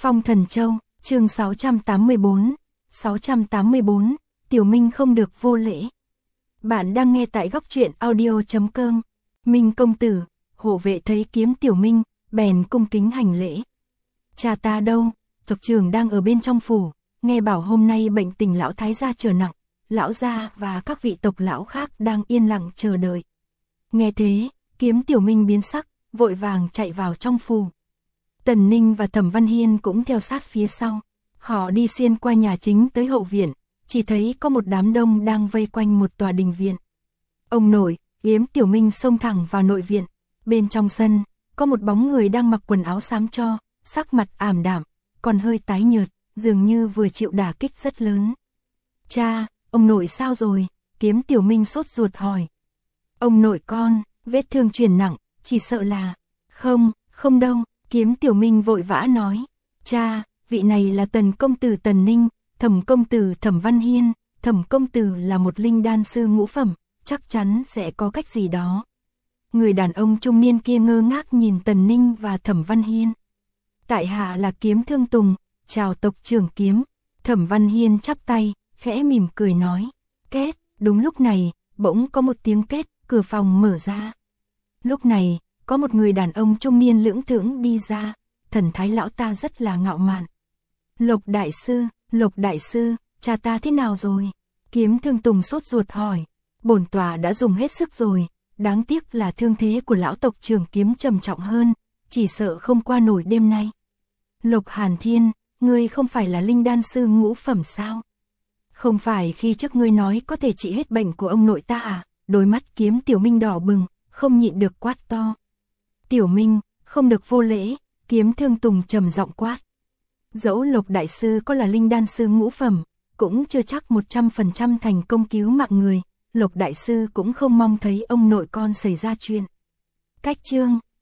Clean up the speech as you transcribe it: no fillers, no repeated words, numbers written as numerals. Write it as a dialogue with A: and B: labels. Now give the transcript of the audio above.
A: Phong Thần Châu, chương 684, Tiểu Minh không được vô lễ. Bạn đang nghe tại góc truyện audio.com. Minh công tử, hộ vệ thấy kiếm Tiểu Minh, bèn cung kính hành lễ. Cha ta đâu? Tộc trưởng đang ở bên trong phủ, nghe bảo hôm nay bệnh tình lão thái gia trở nặng, lão gia và các vị tộc lão khác đang yên lặng chờ đợi. Nghe thế, kiếm Tiểu Minh biến sắc, vội vàng chạy vào trong phủ. Tần Ninh và Thẩm Văn Hiên cũng theo sát phía sau. Họ đi xuyên qua nhà chính tới hậu viện, chỉ thấy có một đám đông đang vây quanh một tòa đình viện. Ông nội, kiếm Tiểu Minh xông thẳng vào nội viện. Bên trong sân, có một bóng người đang mặc quần áo xám cho, sắc mặt ảm đạm, còn hơi tái nhợt, dường như vừa chịu đả kích rất lớn. Cha, ông nội sao rồi? Kiếm Tiểu Minh sốt ruột hỏi. Ông nội con, vết thương truyền nặng, chỉ sợ là... Không đâu, kiếm Tiểu Minh vội vã nói. Cha, vị này là Tần công tử Tần Ninh, Thẩm công tử Thẩm Văn Hiên, Thẩm công tử là một linh đan sư ngũ phẩm, chắc chắn sẽ có cách gì đó. Người đàn ông trung niên kia ngơ ngác nhìn Tần Ninh và Thẩm Văn Hiên. Tại hạ là Kiếm Thương Tùng, chào tộc trưởng Kiếm. Thẩm Văn Hiên chắp tay, khẽ mỉm cười nói. Két, đúng lúc này, bỗng có một tiếng két, cửa phòng mở ra. Lúc này, có một người đàn ông trung niên lưỡng thững đi ra, thần thái lão ta rất là ngạo mạn. Lộc đại sư, cha ta thế nào rồi? Kiếm Thương Tùng sốt ruột hỏi. Bổn tòa đã dùng hết sức rồi, đáng tiếc là thương thế của lão tộc trưởng Kiếm trầm trọng hơn, chỉ sợ không qua nổi đêm nay. Lộc Hàn Thiên, ngươi không phải là linh đan sư ngũ phẩm sao? Không phải khi trước ngươi nói có thể trị hết bệnh của ông nội ta à? Đôi mắt Kiếm Tiểu Minh đỏ bừng, không nhịn được quát to. Tiểu Minh, không được vô lễ, Kiếm Thương Tùng trầm giọng quát. Dẫu Lộc đại sư có là linh đan sư ngũ phẩm, cũng chưa chắc 100% thành công cứu mạng người, Lộc đại sư cũng không mong thấy ông nội con xảy ra chuyện. Cách chương